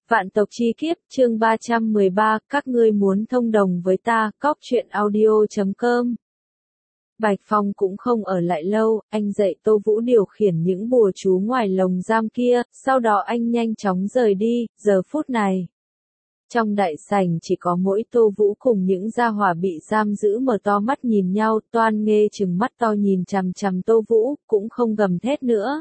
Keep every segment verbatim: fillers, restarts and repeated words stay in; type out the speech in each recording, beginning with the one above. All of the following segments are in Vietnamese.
Vạn tộc chi kiếp, chương ba trăm mười ba, các ngươi muốn thông đồng với ta, cóc truyện audio chấm com. Bạch Phong cũng không ở lại lâu, anh dạy Tô Vũ điều khiển những bùa chú ngoài lồng giam kia, sau đó anh nhanh chóng rời đi, giờ phút này. Trong đại sảnh chỉ có mỗi Tô Vũ cùng những gia hỏa bị giam giữ mở to mắt nhìn nhau, Toan Nghê trừng mắt to nhìn chằm chằm Tô Vũ, cũng không gầm thét nữa.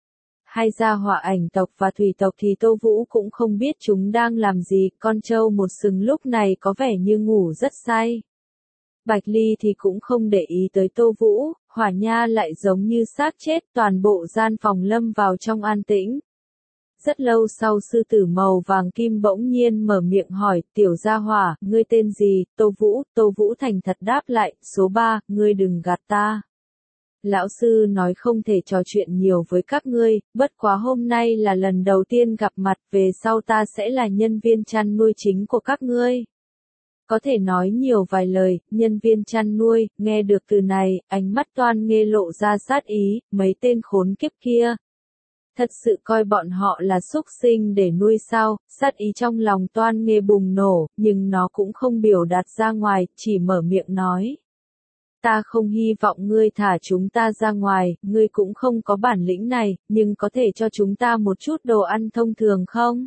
Hai gia hỏa ảnh tộc và thủy tộc thì Tô Vũ cũng không biết chúng đang làm gì, con trâu một sừng lúc này có vẻ như ngủ rất say. Bạch Ly thì cũng không để ý tới Tô Vũ, Hỏa Nha lại giống như xác chết, toàn bộ gian phòng lâm vào trong an tĩnh. Rất lâu sau sư tử màu vàng kim bỗng nhiên mở miệng hỏi, tiểu gia hỏa, ngươi tên gì? Tô Vũ, Tô Vũ thành thật đáp lại, số ba, ngươi đừng gạt ta. Lão sư nói không thể trò chuyện nhiều với các ngươi, bất quá hôm nay là lần đầu tiên gặp mặt, về sau ta sẽ là nhân viên chăn nuôi chính của các ngươi. Có thể nói nhiều vài lời, nhân viên chăn nuôi, nghe được từ này, ánh mắt Toan Nghê lộ ra sát ý, mấy tên khốn kiếp kia. Thật sự coi bọn họ là súc sinh để nuôi sao, sát ý trong lòng Toan Nghê bùng nổ, nhưng nó cũng không biểu đạt ra ngoài, chỉ mở miệng nói. Ta không hy vọng ngươi thả chúng ta ra ngoài, ngươi cũng không có bản lĩnh này, nhưng có thể cho chúng ta một chút đồ ăn thông thường không?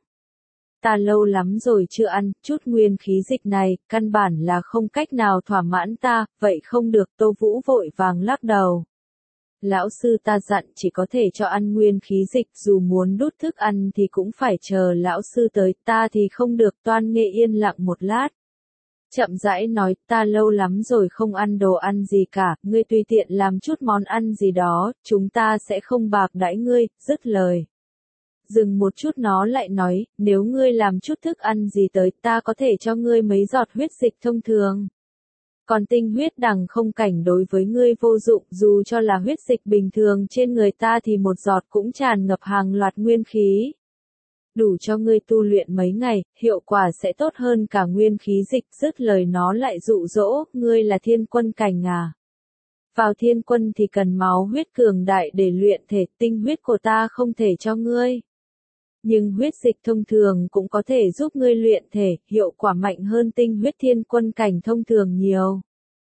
Ta lâu lắm rồi chưa ăn, chút nguyên khí dịch này, căn bản là không cách nào thỏa mãn ta, vậy không được. Tô Vũ vội vàng lắc đầu. Lão sư ta dặn chỉ có thể cho ăn nguyên khí dịch, dù muốn đút thức ăn thì cũng phải chờ lão sư tới, ta thì không được. Toan Nghê yên lặng một lát. Chậm rãi nói, ta lâu lắm rồi không ăn đồ ăn gì cả, ngươi tùy tiện làm chút món ăn gì đó, chúng ta sẽ không bạc đãi ngươi, dứt lời. Dừng một chút nó lại nói, nếu ngươi làm chút thức ăn gì tới, ta có thể cho ngươi mấy giọt huyết dịch thông thường. Còn tinh huyết đằng không cảnh đối với ngươi vô dụng, dù cho là huyết dịch bình thường trên người ta thì một giọt cũng tràn ngập hàng loạt nguyên khí. Đủ cho ngươi tu luyện mấy ngày, hiệu quả sẽ tốt hơn cả nguyên khí dịch. Dứt lời nó lại dụ dỗ, ngươi là thiên quân cảnh à? Vào thiên quân thì cần máu huyết cường đại để luyện thể, tinh huyết của ta không thể cho ngươi. Nhưng huyết dịch thông thường cũng có thể giúp ngươi luyện thể, hiệu quả mạnh hơn tinh huyết thiên quân cảnh thông thường nhiều.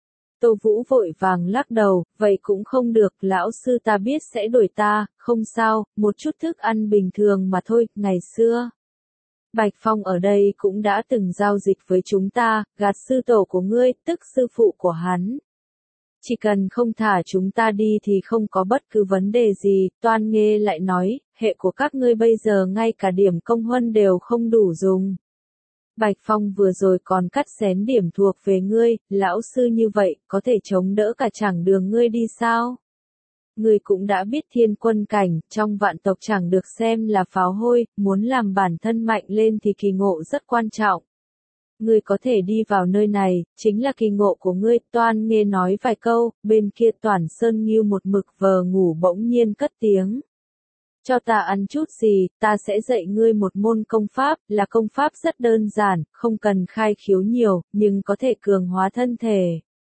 Tô Vũ vội vàng lắc đầu, vậy cũng không được, lão sư ta biết sẽ đuổi ta, không sao, một chút thức ăn bình thường mà thôi, ngày xưa. Bạch Phong ở đây cũng đã từng giao dịch với chúng ta, gạt sư tổ của ngươi, tức sư phụ của hắn. Chỉ cần không thả chúng ta đi thì không có bất cứ vấn đề gì. Toan Nghê lại nói, hệ của các ngươi bây giờ ngay cả điểm công huân đều không đủ dùng. Bạch Phong vừa rồi còn cắt xén điểm thuộc về ngươi, lão sư như vậy, có thể chống đỡ cả chặng đường ngươi đi sao? Ngươi cũng đã biết thiên quân cảnh, trong vạn tộc chẳng được xem là pháo hôi, muốn làm bản thân mạnh lên thì kỳ ngộ rất quan trọng. Ngươi có thể đi vào nơi này, chính là kỳ ngộ của ngươi. Toan Nghê nói vài câu, bên kia Toản Sơn Ngưu một mực vờ ngủ bỗng nhiên cất tiếng. Cho ta ăn chút gì, ta sẽ dạy ngươi một môn công pháp, là công pháp rất đơn giản, không cần khai khiếu nhiều, nhưng có thể cường hóa thân thể.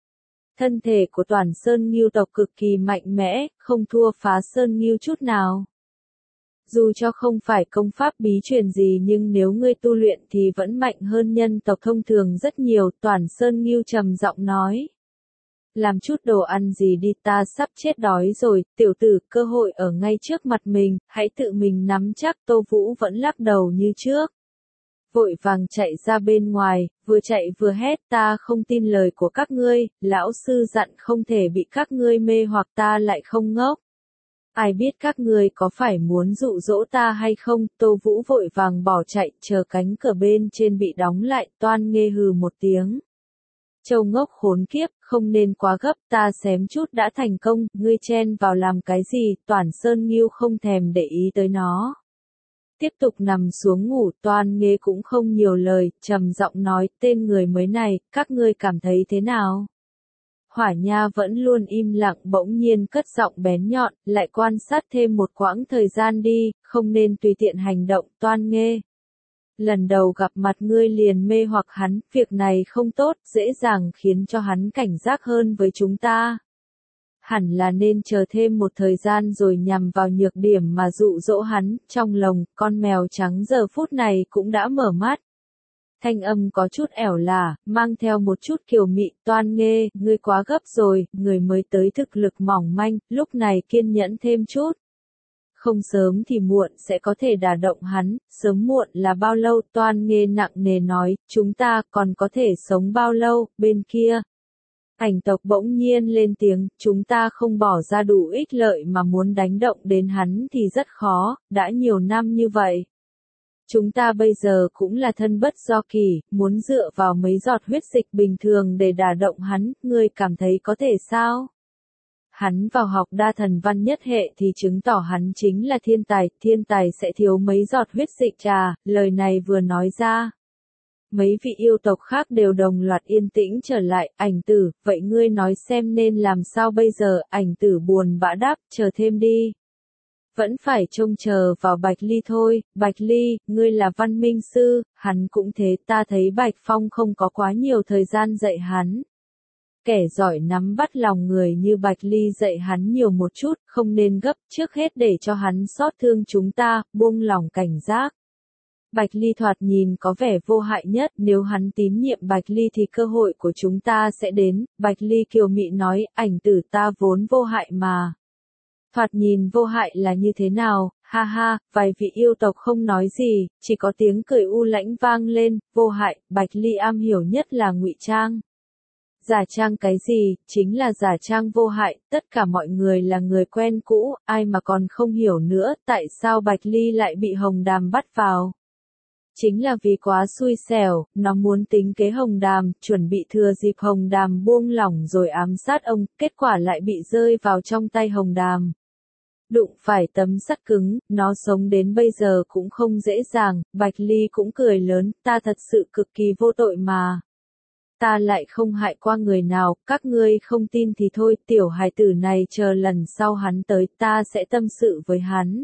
Thân thể của Toản Sơn Ngưu tộc cực kỳ mạnh mẽ, không thua Phá Sơn Ngưu chút nào. Dù cho không phải công pháp bí truyền gì nhưng nếu ngươi tu luyện thì vẫn mạnh hơn nhân tộc thông thường rất nhiều. Toản Sơn Ngưu trầm giọng nói. Làm chút đồ ăn gì đi, ta sắp chết đói rồi, tiểu tử, cơ hội ở ngay trước mặt mình, hãy tự mình nắm chắc. Tô Vũ vẫn lắc đầu như trước. Vội vàng chạy ra bên ngoài, vừa chạy vừa hét, ta không tin lời của các ngươi, lão sư dặn không thể bị các ngươi mê hoặc, ta lại không ngốc. Ai biết các ngươi có phải muốn dụ dỗ ta hay không? Tô Vũ vội vàng bỏ chạy, chờ cánh cửa bên trên bị đóng lại. Toan Nghê hừ một tiếng. Châu ngốc khốn kiếp, không nên quá gấp, ta xém chút đã thành công, ngươi chen vào làm cái gì? Toản Sơn Ngưu không thèm để ý tới nó. Tiếp tục nằm xuống ngủ. Toan Nghê cũng không nhiều lời, trầm giọng nói, tên người mới này, các ngươi cảm thấy thế nào? Hỏa Nha vẫn luôn im lặng, bỗng nhiên cất giọng bén nhọn, lại quan sát thêm một quãng thời gian đi, không nên tùy tiện hành động. Toan Nghê, lần đầu gặp mặt ngươi liền mê hoặc hắn, việc này không tốt, dễ dàng khiến cho hắn cảnh giác hơn với chúng ta. hẳn là nên chờ thêm một thời gian rồi nhằm vào nhược điểm mà dụ dỗ hắn. Trong lồng, con mèo trắng giờ phút này cũng đã mở mắt. Thanh âm có chút ẻo lả, mang theo một chút kiều mị. Toan Nghê, ngươi quá gấp rồi, người mới tới thực lực mỏng manh, lúc này kiên nhẫn thêm chút. Không sớm thì muộn sẽ có thể đả động hắn, sớm muộn là bao lâu? Toan Nghê nặng nề nói, chúng ta còn có thể sống bao lâu? Bên kia, ảnh tộc bỗng nhiên lên tiếng, chúng ta không bỏ ra đủ ích lợi mà muốn đánh động đến hắn thì rất khó, đã nhiều năm như vậy. Chúng ta bây giờ cũng là thân bất do kỳ, muốn dựa vào mấy giọt huyết dịch bình thường để đả động hắn, ngươi cảm thấy có thể sao? Hắn vào học đa thần văn nhất hệ thì chứng tỏ hắn chính là thiên tài, thiên tài sẽ thiếu mấy giọt huyết dịch trà, lời này vừa nói ra. Mấy vị yêu tộc khác đều đồng loạt yên tĩnh trở lại, ảnh tử, vậy ngươi nói xem nên làm sao bây giờ? Ảnh tử buồn bã đáp, chờ thêm đi. Vẫn phải trông chờ vào Bạch Ly thôi. Bạch Ly, ngươi là văn minh sư, hắn cũng thế, ta thấy Bạch Phong không có quá nhiều thời gian dạy hắn. Kẻ giỏi nắm bắt lòng người như Bạch Ly dạy hắn nhiều một chút, không nên gấp, trước hết để cho hắn xót thương chúng ta, buông lòng cảnh giác. Bạch Ly thoạt nhìn có vẻ vô hại nhất, nếu hắn tín nhiệm Bạch Ly thì cơ hội của chúng ta sẽ đến. Bạch Ly kiều mị nói, ảnh tử ta vốn vô hại mà. Thoạt nhìn vô hại là như thế nào? Ha ha, vài vị yêu tộc không nói gì, chỉ có tiếng cười u lãnh vang lên. Vô hại, Bạch Ly am hiểu nhất là ngụy trang. Giả trang cái gì? Chính là giả trang vô hại, tất cả mọi người là người quen cũ, ai mà còn không hiểu nữa, tại sao Bạch Ly lại bị Hồng Đàm bắt vào? Chính là vì quá xui xẻo, nó muốn tính kế Hồng Đàm, chuẩn bị thừa dịp Hồng Đàm buông lỏng rồi ám sát ông, kết quả lại bị rơi vào trong tay Hồng Đàm. Đụng phải tấm sắt cứng, nó sống đến bây giờ cũng không dễ dàng. Bạch Ly cũng cười lớn, ta thật sự cực kỳ vô tội mà. Ta lại không hại qua người nào, các ngươi không tin thì thôi, tiểu hài tử này chờ lần sau hắn tới ta sẽ tâm sự với hắn.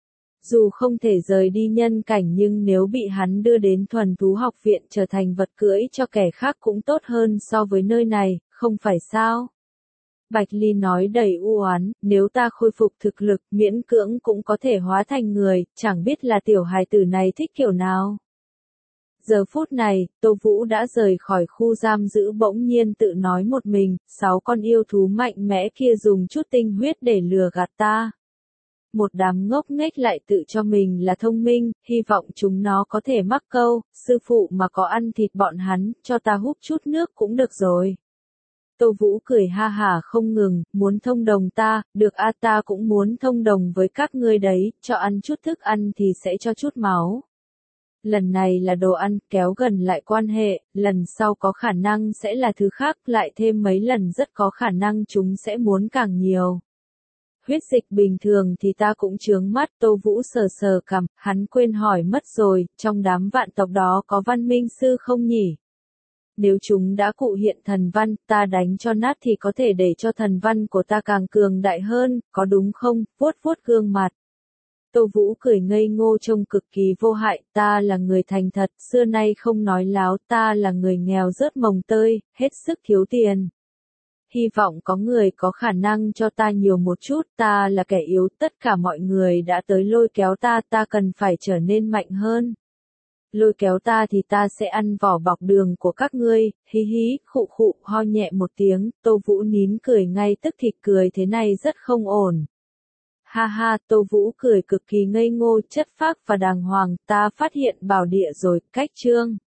Dù không thể rời đi nhân cảnh nhưng nếu bị hắn đưa đến thuần thú học viện trở thành vật cưỡi cho kẻ khác cũng tốt hơn so với nơi này, không phải sao? Bạch Ly nói đầy u oán, nếu ta khôi phục thực lực miễn cưỡng cũng có thể hóa thành người, chẳng biết là tiểu hài tử này thích kiểu nào. Giờ phút này, Tô Vũ đã rời khỏi khu giam giữ bỗng nhiên tự nói một mình, sáu con yêu thú mạnh mẽ kia dùng chút tinh huyết để lừa gạt ta. Một đám ngốc nghếch lại tự cho mình là thông minh, hy vọng chúng nó có thể mắc câu, sư phụ mà có ăn thịt bọn hắn, cho ta húp chút nước cũng được rồi. Tô Vũ cười ha hả không ngừng, muốn thông đồng ta, được a ta cũng muốn thông đồng với các ngươi đấy, cho ăn chút thức ăn thì sẽ cho chút máu. Lần này là đồ ăn, kéo gần lại quan hệ, lần sau có khả năng sẽ là thứ khác, lại thêm mấy lần rất có khả năng chúng sẽ muốn càng nhiều. Huyết dịch bình thường thì ta cũng chướng mắt. Tô Vũ sờ sờ cằm, hắn quên hỏi mất rồi, trong đám vạn tộc đó có văn minh sư không nhỉ? Nếu chúng đã cụ hiện thần văn, ta đánh cho nát thì có thể để cho thần văn của ta càng cường đại hơn, có đúng không? Vuốt vuốt gương mặt. Tô Vũ cười ngây ngô trông cực kỳ vô hại, ta là người thành thật, xưa nay không nói láo, ta là người nghèo rớt mồng tơi, hết sức thiếu tiền. Hy vọng có người có khả năng cho ta nhiều một chút, ta là kẻ yếu, tất cả mọi người đã tới lôi kéo ta, ta cần phải trở nên mạnh hơn. Lôi kéo ta thì ta sẽ ăn vỏ bọc đường của các ngươi, hí hí, khụ khụ, ho nhẹ một tiếng, Tô Vũ nín cười ngay tức thì cười thế này rất không ổn. Ha ha, Tô Vũ cười cực kỳ ngây ngô, chất phác và đàng hoàng, ta phát hiện bảo địa rồi, cách chương.